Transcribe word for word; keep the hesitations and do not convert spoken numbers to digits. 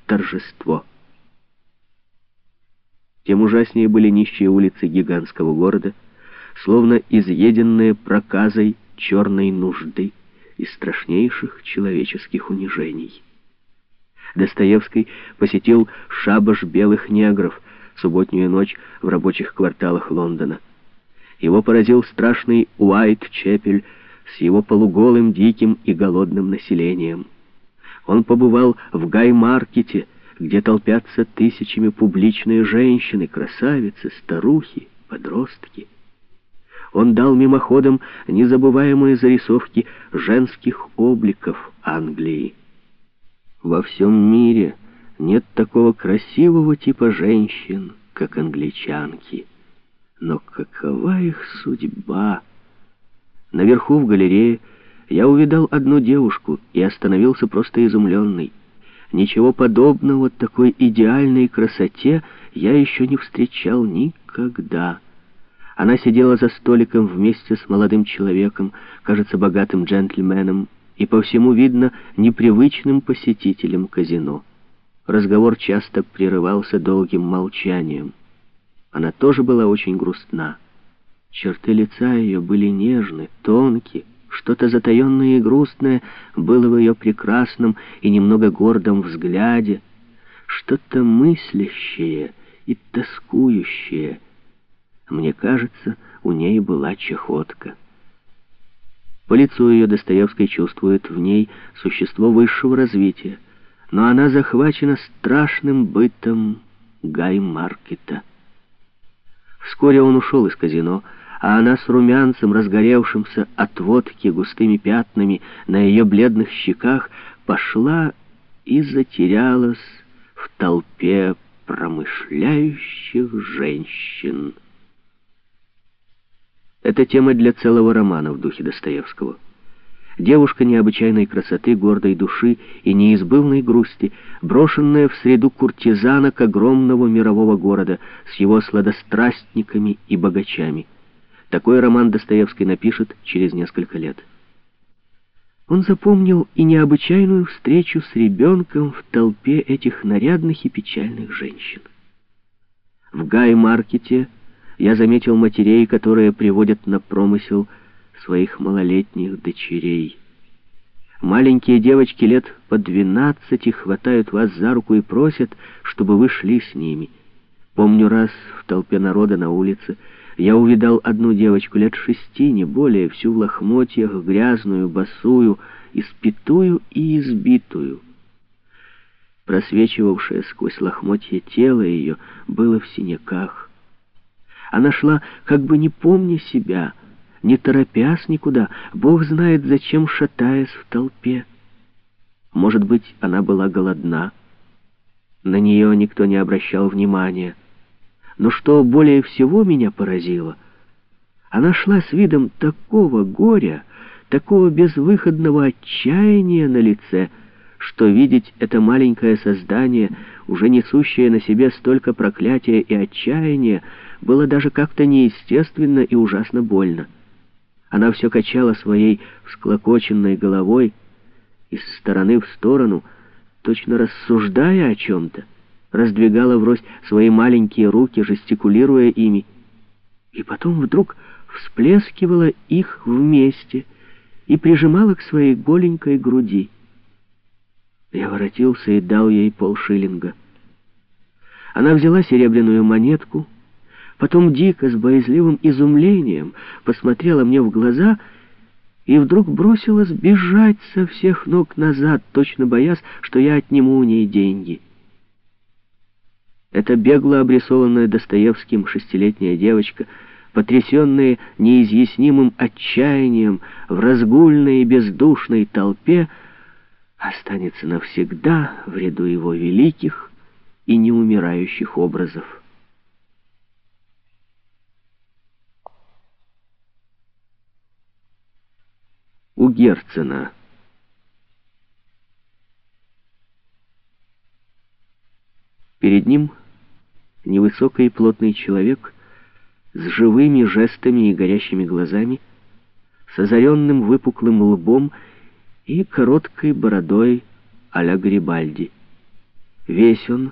торжество. Тем ужаснее были нищие улицы гигантского города, словно изъеденные проказой черной нужды и страшнейших человеческих унижений. Достоевский посетил шабаш белых негров субботнюю ночь в рабочих кварталах Лондона. Его поразил страшный Уайт-Чепель с его полуголым, диким и голодным населением. Он побывал в Гай-маркете, где толпятся тысячами публичные женщины, красавицы, старухи, подростки. Он дал мимоходом незабываемые зарисовки женских обликов Англии. Во всем мире нет такого красивого типа женщин, как англичанки. Но какова их судьба? Наверху в галерее я увидал одну девушку и остановился просто изумленный. Ничего подобного такой идеальной красоте я еще не встречал никогда. Она сидела за столиком вместе с молодым человеком, кажется, богатым джентльменом, и по всему видно непривычным посетителем казино. Разговор часто прерывался долгим молчанием. Она тоже была очень грустна. Черты лица ее были нежны, тонкие. Что-то затаенное и грустное было в ее прекрасном и немного гордом взгляде, что-то мыслящее и тоскующее. Мне кажется, у ней была чахотка. По лицу ее Достоевский чувствует в ней существо высшего развития, но она захвачена страшным бытом Гай-маркета. Вскоре он ушел из казино, а она с румянцем, разгоревшимся от водки густыми пятнами на ее бледных щеках, пошла и затерялась в толпе промышляющих женщин. Это тема для целого романа в духе Достоевского. Девушка необычайной красоты, гордой души и неизбывной грусти, брошенная в среду куртизанок огромного мирового города с его сладострастниками и богачами. Такой роман Достоевский напишет через несколько лет. Он запомнил и необычайную встречу с ребенком в толпе этих нарядных и печальных женщин. В Гай-маркете я заметил матерей, которые приводят на промысел своих малолетних дочерей. Маленькие девочки лет по двенадцати хватают вас за руку и просят, чтобы вы шли с ними. Помню, раз в толпе народа на улице я увидал одну девочку лет шести, не более, всю в лохмотьях, грязную, босую, испитую и избитую. Просвечивавшее сквозь лохмотья тело ее было в синяках. Она шла, как бы не помня себя, не торопясь никуда, Бог знает зачем, шатаясь в толпе. Может быть, она была голодна. На нее никто не обращал внимания. Но что более всего меня поразило, она шла с видом такого горя, такого безвыходного отчаяния на лице, что видеть это маленькое создание, уже несущее на себе столько проклятия и отчаяния, было даже как-то неестественно и ужасно больно. Она все качала своей всклокоченной головой из стороны в сторону, точно рассуждая о чем-то, раздвигала врозь свои маленькие руки, жестикулируя ими, и потом вдруг всплескивала их вместе и прижимала к своей голенькой груди. Я воротился и дал ей полшиллинга. Она взяла серебряную монетку, потом дико, с боязливым изумлением посмотрела мне в глаза и вдруг бросилась бежать со всех ног назад, точно боясь, что я отниму у ней деньги. Эта бегло обрисованная Достоевским шестилетняя девочка, потрясенная неизъяснимым отчаянием в разгульной и бездушной толпе, останется навсегда в ряду его великих и неумирающих образов. У Герцена. Перед ним невысокий и плотный человек с живыми жестами и горящими глазами, с озаренным выпуклым лбом и короткой бородой а-ля Гарибальди. Весь он